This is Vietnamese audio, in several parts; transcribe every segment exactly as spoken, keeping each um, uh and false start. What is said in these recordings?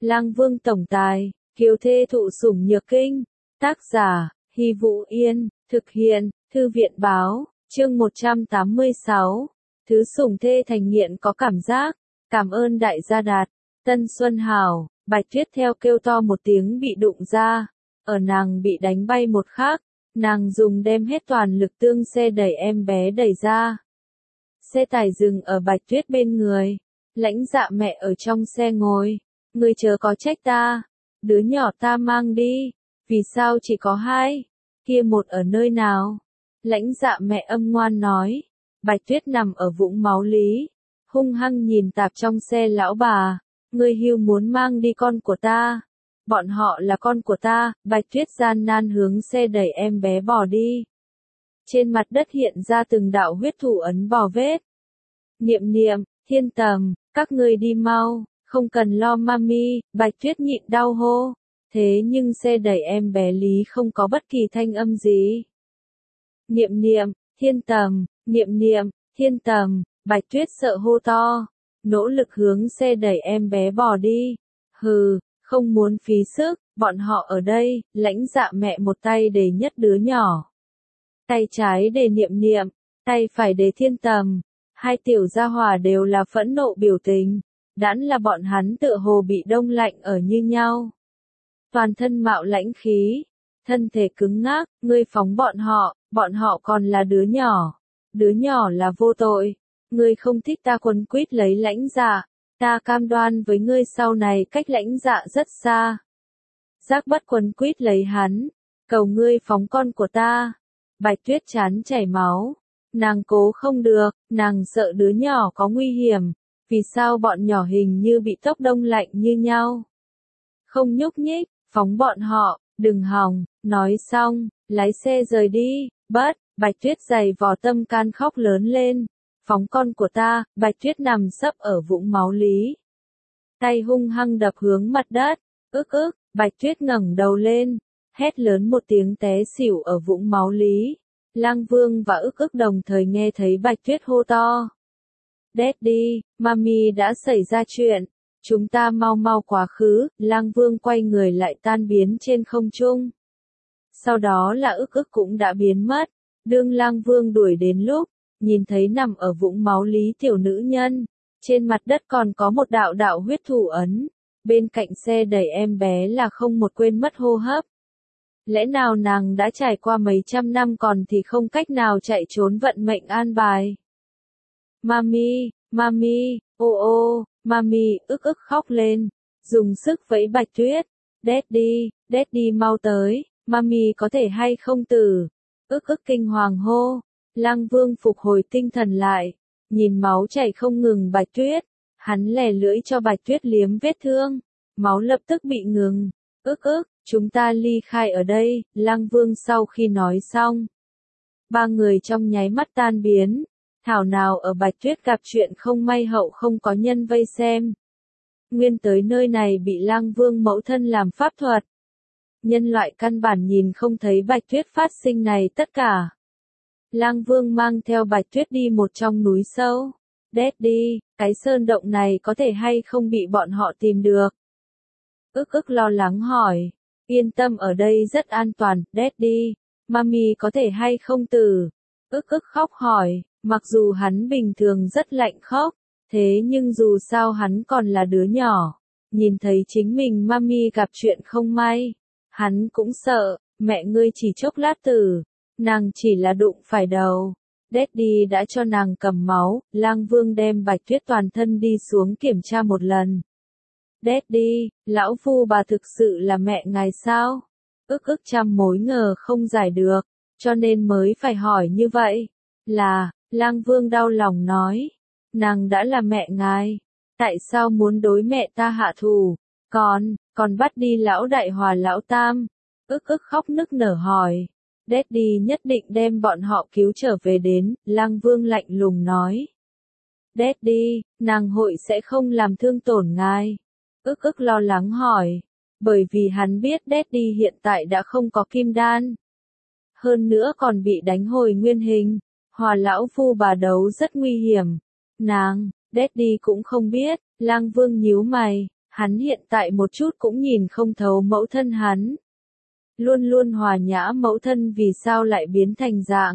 Lang Vương tổng tài, kiều thê thụ sủng nhược kinh. Tác giả, Hy Vũ Yên, thực hiện, Thư viện báo, chương một trăm tám mươi sáu. Thứ sủng thê thành nghiện có cảm giác. Cảm ơn đại gia Đạt. Tân Xuân Hảo, Bạch Tuyết theo kêu to một tiếng bị đụng ra. Ở nàng bị đánh bay một khắc, nàng dùng đem hết toàn lực tương xe đẩy em bé đẩy ra. Xe tải dừng ở Bạch Tuyết bên người. Lãnh Dạ mẹ ở trong xe ngồi. Ngươi chớ có trách ta. Đứa nhỏ ta mang đi. Vì sao chỉ có hai? Kia một ở nơi nào? Lãnh Dạ mẹ âm ngoan nói. Bạch Tuyết nằm ở vũng máu lý. Hung hăng nhìn tạp trong xe lão bà. Ngươi hưu muốn mang đi con của ta. Bọn họ là con của ta. Bạch Tuyết gian nan hướng xe đẩy em bé bỏ đi. Trên mặt đất hiện ra từng đạo huyết thủ ấn bò vết. Niệm niệm, Thiên Tầm, các ngươi đi mau, không cần lo mami. Bạch Tuyết nhịn đau hô. Thế nhưng xe đẩy em bé lý không có bất kỳ thanh âm gì. Niệm niệm, Thiên Tầm, niệm niệm, Thiên Tầm. Bạch Tuyết sợ hô to. Nỗ lực hướng xe đẩy em bé bò đi. Hừ, không muốn phí sức, bọn họ ở đây. Lãnh Dạ mẹ một tay để nhất đứa nhỏ. Tay trái để niệm niệm, tay phải để Thiên Tầm. Hai tiểu gia hỏa đều là phẫn nộ biểu tình. Đãn là bọn hắn tựa hồ bị đông lạnh ở như nhau. Toàn thân mạo lãnh khí. Thân thể cứng ngắc, ngươi phóng bọn họ, bọn họ còn là đứa nhỏ. Đứa nhỏ là vô tội. Ngươi không thích ta quấn quýt lấy Lãnh Dạ. Ta cam đoan với ngươi sau này cách Lãnh Dạ rất xa. Giác bất quấn quýt lấy hắn. Cầu ngươi phóng con của ta. Bạch Tuyết chán chảy máu. Nàng cố không được, nàng sợ đứa nhỏ có nguy hiểm. Vì sao bọn nhỏ hình như bị tốc đông lạnh như nhau? Không nhúc nhích, phóng bọn họ, đừng hòng. Nói xong, lái xe rời đi. Bất, Bạch Tuyết dày vò tâm can khóc lớn lên. Phóng con của ta. Bạch Tuyết nằm sấp ở vũng máu lý. Tay hung hăng đập hướng mặt đất. Ức ức, Bạch Tuyết ngẩng đầu lên. Hét lớn một tiếng té xỉu ở vũng máu lý. Lang Vương và ức ức đồng thời nghe thấy Bạch Tuyết hô to. Daddy, mami đã xảy ra chuyện. Chúng ta mau mau quá khứ. Lang Vương quay người lại tan biến trên không trung. Sau đó là ức ức cũng đã biến mất. Đương Lang Vương đuổi đến lúc, nhìn thấy nằm ở vũng máu lý tiểu nữ nhân. Trên mặt đất còn có một đạo đạo huyết thủ ấn. Bên cạnh xe đẩy em bé là không một quên mất hô hấp. Lẽ nào nàng đã trải qua mấy trăm năm còn thì không cách nào chạy trốn vận mệnh an bài. Mami, mami, ô ô, mami, ức ức khóc lên. Dùng sức vẫy Bạch Tuyết. Daddy, daddy mau tới, mami có thể hay không tử. Ức ức kinh hoàng hô. Lang Vương phục hồi tinh thần lại. Nhìn máu chảy không ngừng Bạch Tuyết. Hắn lè lưỡi cho Bạch Tuyết liếm vết thương. Máu lập tức bị ngừng. Ức ức, chúng ta ly khai ở đây. Lang Vương sau khi nói xong. Ba người trong nháy mắt tan biến. Thảo nào ở Bạch Tuyết gặp chuyện không may hậu không có nhân vây xem. Nguyên tới nơi này bị Lang Vương mẫu thân làm pháp thuật. Nhân loại căn bản nhìn không thấy Bạch Tuyết phát sinh này tất cả. Lang Vương mang theo Bạch Tuyết đi một trong núi sâu. Daddy, cái sơn động này có thể hay không bị bọn họ tìm được? Ức ức lo lắng hỏi. Yên tâm ở đây rất an toàn, Daddy. Mami có thể hay không tử? Ức ức khóc hỏi. Mặc dù hắn bình thường rất lạnh khóc, thế nhưng dù sao hắn còn là đứa nhỏ. Nhìn thấy chính mình mami gặp chuyện không may. Hắn cũng sợ, mẹ ngươi chỉ chốc lát tử. Nàng chỉ là đụng phải đầu. Daddy đã cho nàng cầm máu. Lang Vương đem Bạch Tuyết toàn thân đi xuống kiểm tra một lần. Daddy, lão phu bà thực sự là mẹ ngài sao? Ức ức trăm mối ngờ không giải được, cho nên mới phải hỏi như vậy. Là, Lang Vương đau lòng nói. Nàng đã là mẹ ngài. Tại sao muốn đối mẹ ta hạ thù? Còn, còn bắt đi lão đại hòa lão tam. Ức ức khóc nức nở hỏi. Daddy nhất định đem bọn họ cứu trở về đến. Lang Vương lạnh lùng nói. Daddy, nàng hội sẽ không làm thương tổn ngài. Ức ức lo lắng hỏi. Bởi vì hắn biết Daddy hiện tại đã không có kim đan. Hơn nữa còn bị đánh hồi nguyên hình. Hòa lão phu bà đấu rất nguy hiểm. Nàng, Daddy cũng không biết. Lang Vương nhíu mày. Hắn hiện tại một chút cũng nhìn không thấu mẫu thân hắn. Luôn luôn hòa nhã mẫu thân vì sao lại biến thành dạng.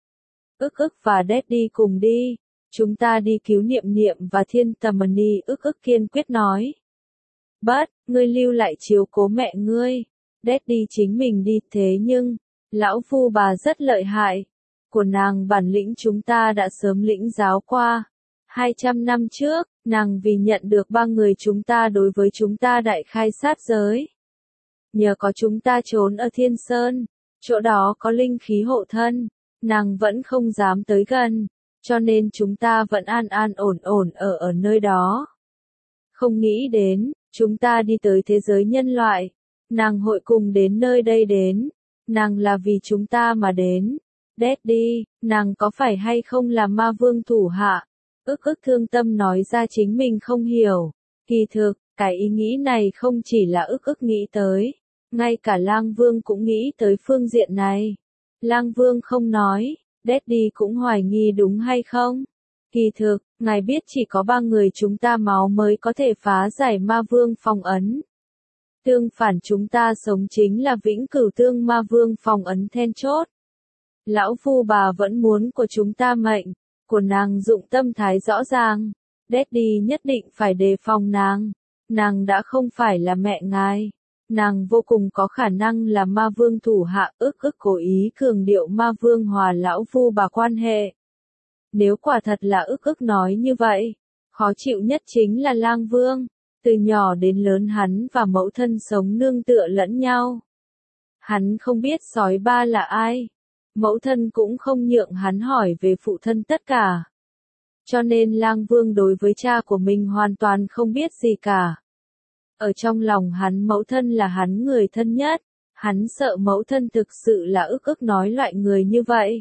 Ức ức và Daddy cùng đi. Chúng ta đi cứu Niệm Niệm và Thiên Tầm Ni, ức ức kiên quyết nói. Bất, ngươi lưu lại chiếu cố mẹ ngươi. Daddy chính mình đi thế nhưng, lão phu bà rất lợi hại. Của nàng bản lĩnh chúng ta đã sớm lĩnh giáo qua. hai trăm năm trước, nàng vì nhận được ba người chúng ta đối với chúng ta đại khai sát giới. Nhờ có chúng ta trốn ở Thiên Sơn, chỗ đó có linh khí hộ thân, nàng vẫn không dám tới gần, cho nên chúng ta vẫn an an ổn ổn ở ở nơi đó. Không nghĩ đến, chúng ta đi tới thế giới nhân loại, nàng hội cùng đến nơi đây đến, nàng là vì chúng ta mà đến. Daddy, nàng có phải hay không là ma vương thủ hạ? Ức ức thương tâm nói ra chính mình không hiểu. Kỳ thực, cái ý nghĩ này không chỉ là ức ức nghĩ tới, ngay cả Lang Vương cũng nghĩ tới phương diện này. Lang Vương không nói, Daddy cũng hoài nghi đúng hay không? Kỳ thực, ngài biết chỉ có ba người chúng ta máu mới có thể phá giải ma vương phong ấn. Tương phản chúng ta sống chính là vĩnh cửu tương ma vương phong ấn then chốt. Lão phu bà vẫn muốn của chúng ta mệnh, của nàng dụng tâm thái rõ ràng. Daddy nhất định phải đề phòng nàng. Nàng đã không phải là mẹ ngài. Nàng vô cùng có khả năng là ma vương thủ hạ, ức ức cố ý cường điệu ma vương hòa lão phu bà quan hệ. Nếu quả thật là ức ức nói như vậy, khó chịu nhất chính là Lang Vương. Từ nhỏ đến lớn hắn và mẫu thân sống nương tựa lẫn nhau. Hắn không biết sói ba là ai. Mẫu thân cũng không nhượng hắn hỏi về phụ thân tất cả. Cho nên Lang Vương đối với cha của mình hoàn toàn không biết gì cả. Ở trong lòng hắn mẫu thân là hắn người thân nhất. Hắn sợ mẫu thân thực sự là ức ức nói loại người như vậy.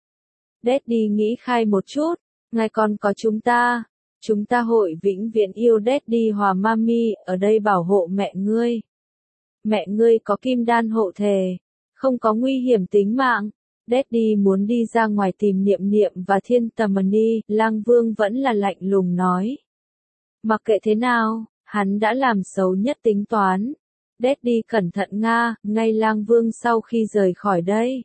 Daddy nghĩ khai một chút, ngài còn có chúng ta. Chúng ta hội vĩnh viễn yêu Daddy hòa Mami ở đây bảo hộ mẹ ngươi. Mẹ ngươi có kim đan hộ thể, không có nguy hiểm tính mạng. Daddy muốn đi ra ngoài tìm Niệm Niệm và Thiên Tầm Ni, Lang Vương vẫn là lạnh lùng nói. Mặc kệ thế nào, hắn đã làm xấu nhất tính toán. Daddy cẩn thận nga, ngay Lang Vương sau khi rời khỏi đây.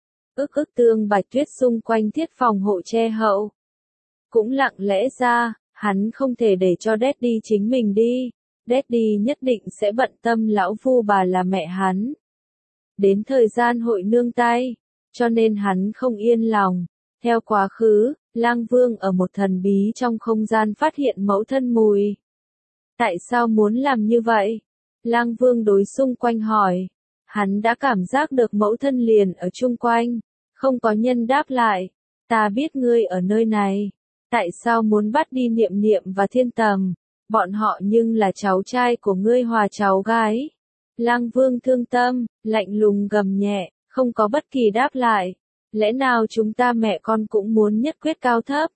Ức ức tương bạch tuyết xung quanh thiết phòng hộ che hậu. Cũng lặng lẽ ra, hắn không thể để cho Daddy chính mình đi. Daddy nhất định sẽ bận tâm lão phu bà là mẹ hắn. Đến thời gian hội nương tay, cho nên hắn không yên lòng. Theo quá khứ, Lang Vương ở một thần bí trong không gian phát hiện mẫu thân mùi. Tại sao muốn làm như vậy? Lang Vương đối xung quanh hỏi. Hắn đã cảm giác được mẫu thân liền ở chung quanh. Không có nhân đáp lại. Ta biết ngươi ở nơi này. Tại sao muốn bắt đi Niệm Niệm và Thiên Tầm? Bọn họ nhưng là cháu trai của ngươi hòa cháu gái. Lang Vương thương tâm, lạnh lùng gầm nhẹ, không có bất kỳ đáp lại. Lẽ nào chúng ta mẹ con cũng muốn nhất quyết cao thấp?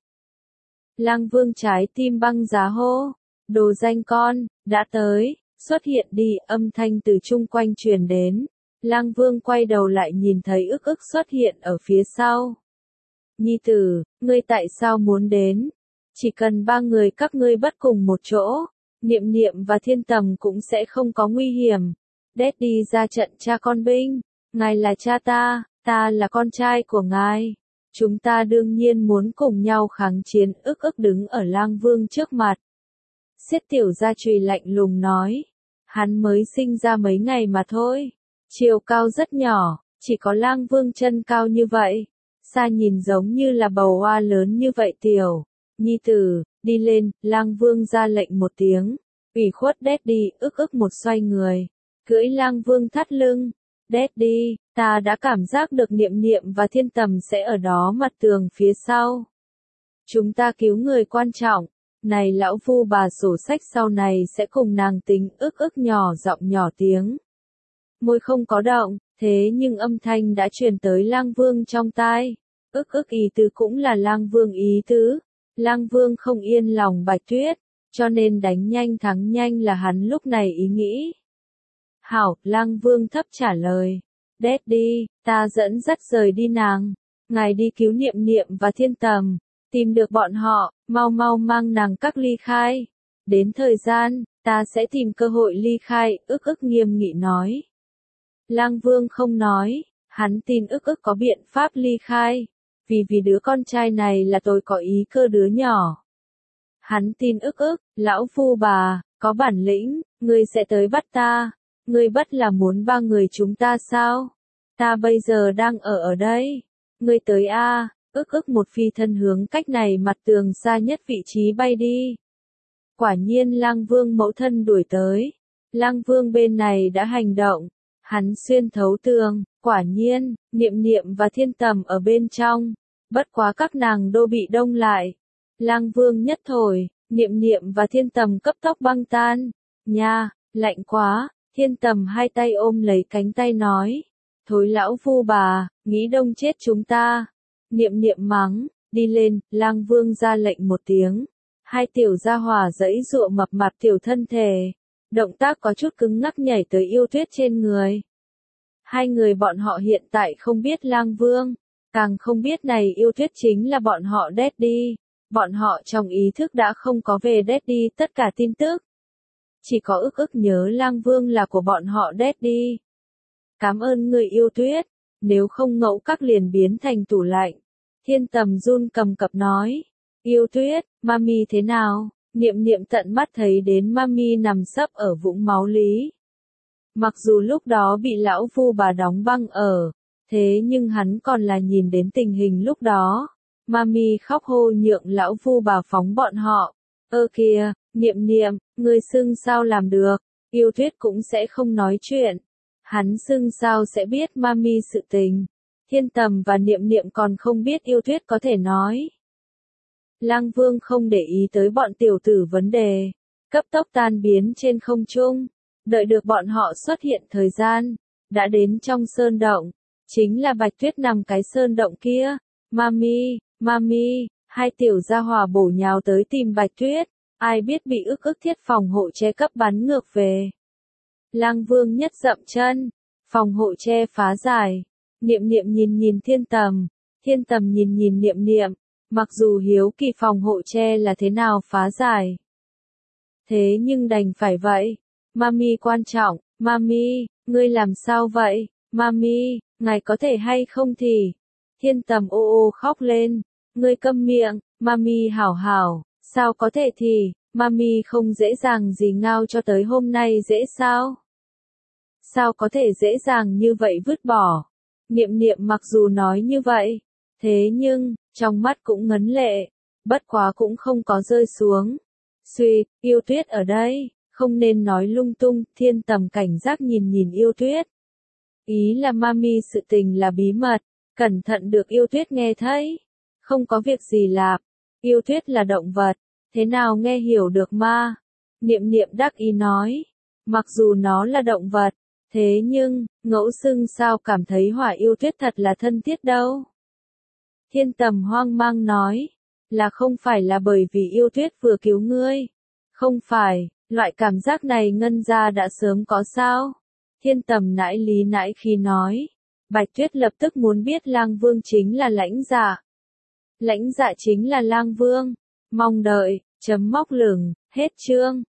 Lang Vương trái tim băng giá hô. Đồ danh con, đã tới, xuất hiện đi, âm thanh từ chung quanh truyền đến. Lang Vương quay đầu lại nhìn thấy ức ức xuất hiện ở phía sau. Nhi tử, ngươi tại sao muốn đến? Chỉ cần ba người các ngươi bất cùng một chỗ, Niệm Niệm và Thiên Tầm cũng sẽ không có nguy hiểm. Daddy ra trận cha con binh, ngài là cha ta, ta là con trai của ngài. Chúng ta đương nhiên muốn cùng nhau kháng chiến, ức ức đứng ở Lang Vương trước mặt. Xiết tiểu gia chùy lạnh lùng nói, hắn mới sinh ra mấy ngày mà thôi, chiều cao rất nhỏ, chỉ có Lang Vương chân cao như vậy, xa nhìn giống như là bầu hoa lớn như vậy tiểu. Nhi tử, đi lên, Lang Vương ra lệnh một tiếng, ủy khuất Daddy, ức ức một xoay người, cưỡi Lang Vương thắt lưng. Daddy, ta đã cảm giác được Niệm Niệm và Thiên Tầm sẽ ở đó mặt tường phía sau. Chúng ta cứu người quan trọng. Này lão phu bà sổ sách sau này sẽ cùng nàng tính, ức ức nhỏ giọng nhỏ tiếng. Môi không có động, thế nhưng âm thanh đã truyền tới Lang Vương trong tai. Ức ức ý tứ cũng là Lang Vương ý tứ. Lang Vương không yên lòng Bạch Tuyết, cho nên đánh nhanh thắng nhanh là hắn lúc này ý nghĩ. Hảo, Lang Vương thấp trả lời. Daddy, ta dẫn dắt rời đi nàng. Ngài đi cứu Niệm Niệm và Thiên Tầm. Tìm được bọn họ, mau mau mang nàng các ly khai. Đến thời gian, Ta sẽ tìm cơ hội ly khai, ức ức nghiêm nghị nói. Lang Vương không nói, hắn tin ức ức có biện pháp ly khai, vì vì đứa con trai này là tôi có ý cơ đứa nhỏ. Hắn tin ức ức, lão phu bà, có bản lĩnh, ngươi sẽ tới bắt ta, ngươi bắt là muốn ba người chúng ta sao? Ta bây giờ đang ở ở đây, ngươi tới a, ức ức một phi thân hướng cách này mặt tường xa nhất vị trí bay đi. Quả nhiên Lang Vương mẫu thân đuổi tới, Lang Vương bên này đã hành động, hắn xuyên thấu tường, quả nhiên, Niệm Niệm và Thiên Tầm ở bên trong, bất quá các nàng đô bị đông lại. Lang Vương nhất thổi, Niệm Niệm và Thiên Tầm cấp tốc băng tan. Nha, lạnh quá, Thiên Tầm hai tay ôm lấy cánh tay nói. Thối lão phu bà, nghĩ đông chết chúng ta. Niệm Niệm mắng, đi lên, Lang Vương ra lệnh một tiếng. Hai tiểu gia hỏa giãy giụa mập mạp tiểu thân thể. Động tác có chút cứng ngắc nhảy tới Yêu Tuyết trên người. Hai người bọn họ hiện tại không biết Lang Vương, càng không biết này Yêu Tuyết chính là bọn họ Daddy. Bọn họ trong ý thức đã không có về Daddy tất cả tin tức. Chỉ có ức ức nhớ Lang Vương là của bọn họ Daddy. Cảm ơn người Yêu Tuyết, nếu không ngẫu các liền biến thành tủ lạnh. Thiên Tầm run cầm cập nói. Yêu Tuyết, mami thế nào? Niệm Niệm tận mắt thấy đến mami nằm sấp ở vũng máu lý. Mặc dù lúc đó bị lão phu bà đóng băng ở, thế nhưng hắn còn là nhìn đến tình hình lúc đó. Mami khóc hô nhượng lão phu bà phóng bọn họ. Ơ kìa, Niệm Niệm, ngươi xưng sao làm được? Yêu Tuyết cũng sẽ không nói chuyện. Hắn xưng sao sẽ biết mami sự tình. Thiên Tầm và Niệm Niệm còn không biết Yêu Tuyết có thể nói. Lang Vương không để ý tới bọn tiểu tử vấn đề, cấp tốc tan biến trên không trung, đợi được bọn họ xuất hiện thời gian, đã đến trong sơn động, chính là Bạch Tuyết nằm cái sơn động kia. Mami, mami, hai tiểu gia hỏa bổ nhào tới tìm Bạch Tuyết, ai biết bị ức ức thiết phòng hộ che cấp bắn ngược về. Lang Vương nhất dậm chân, phòng hộ che phá giải, Niệm Niệm nhìn nhìn Thiên Tầm, Thiên Tầm nhìn nhìn Niệm Niệm. Mặc dù hiếu kỳ phòng hộ che là thế nào phá giải. Thế nhưng đành phải vậy. Mami quan trọng, mami, ngươi làm sao vậy? Mami, ngài có thể hay không thì? Thiên Tầm ô ô khóc lên. Ngươi câm miệng, mami hảo hảo, sao có thể thì, mami không dễ dàng gì ngao cho tới hôm nay dễ sao? Sao có thể dễ dàng như vậy vứt bỏ? Niệm Niệm mặc dù nói như vậy, thế nhưng, trong mắt cũng ngấn lệ, bất quá cũng không có rơi xuống. Suy, Yêu Tuyết ở đây, không nên nói lung tung, Thiên Tầm cảnh giác nhìn nhìn Yêu Tuyết. Ý là mami sự tình là bí mật, cẩn thận được Yêu Tuyết nghe thấy. Không có việc gì lạp, Yêu Tuyết là động vật, thế nào nghe hiểu được ma? Niệm Niệm đắc ý nói, mặc dù nó là động vật, thế nhưng, ngẫu xưng sao cảm thấy Hỏa Yêu Tuyết thật là thân thiết đâu. Thiên Tầm hoang mang nói, là không phải là bởi vì Yêu Tuyết vừa cứu ngươi. Không phải, loại cảm giác này ngân gia đã sớm có sao? Thiên Tầm nãi lý nãi khi nói, Bạch Tuyết lập tức muốn biết Lang Vương chính là Lãnh Dạ. Lãnh Dạ chính là Lang Vương, mong đợi, chấm móc lửng, hết chương.